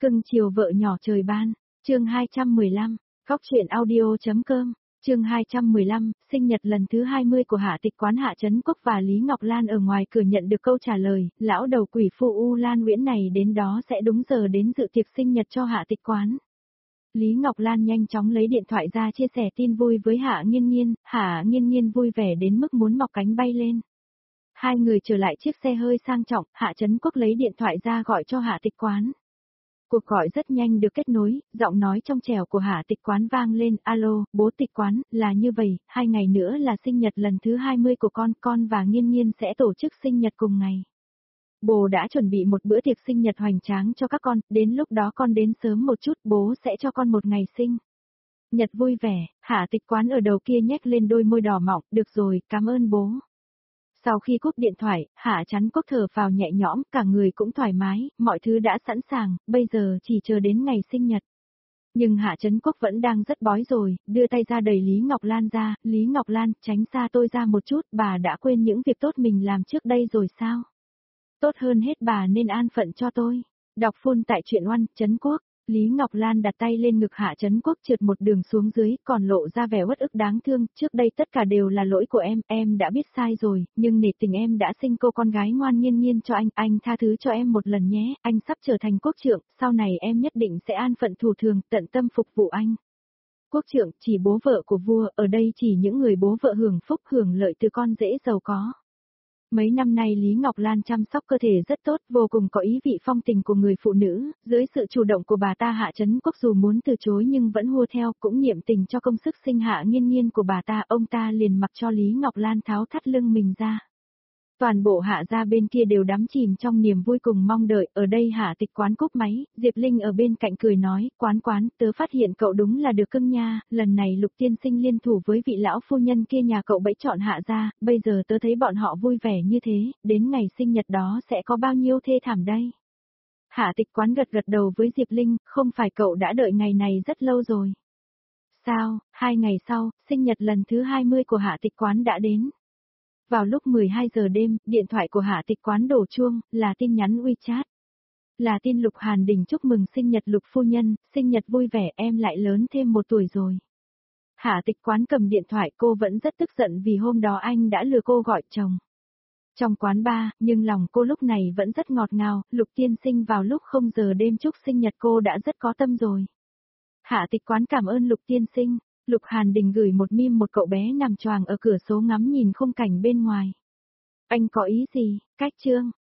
Cưng chiều vợ nhỏ trời ban, chương 215, góc truyện audio.com, chương 215, sinh nhật lần thứ 20 của Hạ Tịch Quán Hạ Trấn Quốc và Lý Ngọc Lan ở ngoài cửa nhận được câu trả lời, lão đầu quỷ phu U Lan Nguyễn này đến đó sẽ đúng giờ đến dự tiệc sinh nhật cho Hạ Tịch Quán. Lý Ngọc Lan nhanh chóng lấy điện thoại ra chia sẻ tin vui với Hạ Nghiên Nghiên, Hạ Nghiên Nghiên vui vẻ đến mức muốn mọc cánh bay lên. Hai người trở lại chiếc xe hơi sang trọng, Hạ Trấn Quốc lấy điện thoại ra gọi cho Hạ Tịch Quán. Cuộc gọi rất nhanh được kết nối, giọng nói trong trẻo của Hạ Tịch Quán vang lên, alo, bố Tịch Quán, là như vậy, 2 ngày nữa là sinh nhật lần thứ 20 của con và Nghiên Nghiên sẽ tổ chức sinh nhật cùng ngày. Bố đã chuẩn bị một bữa tiệc sinh nhật hoành tráng cho các con, đến lúc đó con đến sớm một chút, bố sẽ cho con một ngày sinh nhật vui vẻ. Hạ Tịch Quán ở đầu kia nhếch lên đôi môi đỏ mọng, được rồi, cảm ơn bố. Sau khi cúp điện thoại, Hạ Trấn Quốc thở vào nhẹ nhõm, cả người cũng thoải mái, mọi thứ đã sẵn sàng, bây giờ chỉ chờ đến ngày sinh nhật. Nhưng Hạ Trấn Quốc vẫn đang rất bói rồi, đưa tay ra đẩy Lý Ngọc Lan ra, Lý Ngọc Lan, tránh xa tôi ra một chút, bà đã quên những việc tốt mình làm trước đây rồi sao? Tốt hơn hết bà nên an phận cho tôi. Đọc full tại truyện Oăn, Trấn Quốc. Lý Ngọc Lan đặt tay lên ngực Hạ Trấn Quốc trượt một đường xuống dưới, còn lộ ra vẻ uất ức đáng thương, trước đây tất cả đều là lỗi của em đã biết sai rồi, nhưng nể tình em đã sinh cô con gái ngoan Nghiên Nghiên cho anh tha thứ cho em một lần nhé, anh sắp trở thành quốc trượng, sau này em nhất định sẽ an phận thủ thường, tận tâm phục vụ anh. Quốc trượng, chỉ bố vợ của vua, ở đây chỉ những người bố vợ hưởng phúc hưởng lợi từ con rể giàu có. Mấy năm nay Lý Ngọc Lan chăm sóc cơ thể rất tốt, vô cùng có ý vị phong tình của người phụ nữ, dưới sự chủ động của bà ta Hạ Trấn Quốc dù muốn từ chối nhưng vẫn hùa theo, cũng niệm tình cho công sức sinh Hạ Nghiên Nghiên của bà ta, ông ta liền mặc cho Lý Ngọc Lan tháo thắt lưng mình ra. Toàn bộ Hạ gia bên kia đều đắm chìm trong niềm vui cùng mong đợi, ở đây Hạ Tịch Quán cúp máy, Diệp Linh ở bên cạnh cười nói, Quán, tớ phát hiện cậu đúng là được cưng nha, lần này Lục tiên sinh liên thủ với vị lão phu nhân kia nhà cậu bẫy chọn Hạ gia, bây giờ tớ thấy bọn họ vui vẻ như thế, đến ngày sinh nhật đó sẽ có bao nhiêu thê thảm đây. Hạ Tịch Quán gật đầu với Diệp Linh, không phải cậu đã đợi ngày này rất lâu rồi. Sao, 2 ngày sau, sinh nhật lần thứ 20 của Hạ Tịch Quán đã đến. Vào lúc 12 giờ đêm, điện thoại của Hạ Tịch Quán đổ chuông, là tin nhắn WeChat. Là tin Lục Hàn Đình chúc mừng sinh nhật Lục phu nhân, sinh nhật vui vẻ, em lại lớn thêm 1 tuổi rồi. Hạ Tịch Quán cầm điện thoại, cô vẫn rất tức giận vì hôm đó anh đã lừa cô gọi chồng. Trong quán bar, nhưng lòng cô lúc này vẫn rất ngọt ngào, Lục tiên sinh vào lúc 0 giờ đêm chúc sinh nhật cô đã rất có tâm rồi. Hạ Tịch Quán cảm ơn Lục tiên sinh. Lục Hàn Đình gửi một meme một cậu bé nằm choàng ở cửa sổ ngắm nhìn khung cảnh bên ngoài. Anh có ý gì? Cách chương.